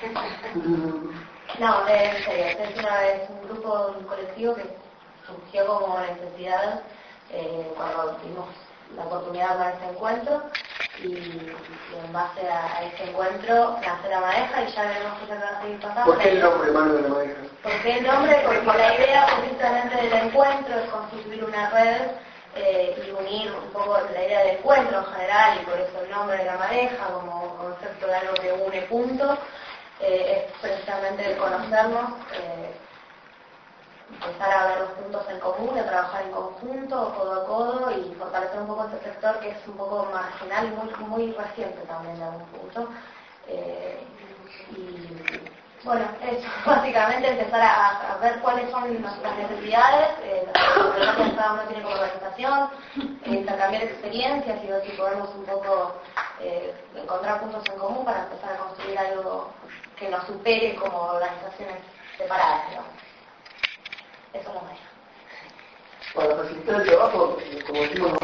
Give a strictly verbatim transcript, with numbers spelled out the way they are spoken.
No, en serio, este es, una, es un grupo, un colectivo que surgió como necesidad eh, cuando tuvimos la oportunidad con este encuentro y, y en base a, a este encuentro nace La Madeja y ya veremos qué se va a seguir pasando. ¿Por qué el nombre, Manu, de La Madeja? ¿Por qué el nombre? Porque la idea precisamente del encuentro es constituir una red eh, y unir un poco la idea del encuentro en general, y por eso el nombre de La Madeja como concepto de algo que une puntos, eh, es precisamente conocernos, eh, empezar a ver los puntos en común, a trabajar en conjunto, codo a codo, y fortalecer un poco este sector que es un poco marginal y muy, muy reciente también de algún punto. Eh, y bueno, eso, básicamente empezar a, a ver cuáles son nuestras necesidades, eh, las problemáticas que cada uno tiene como organización, eh, intercambiar experiencias y ver si podemos un poco eh, encontrar puntos en común para empezar a construir algo que nos supere como organizaciones separadas, digamos. Eso es lo mayor. Para facilitar el trabajo, como decimos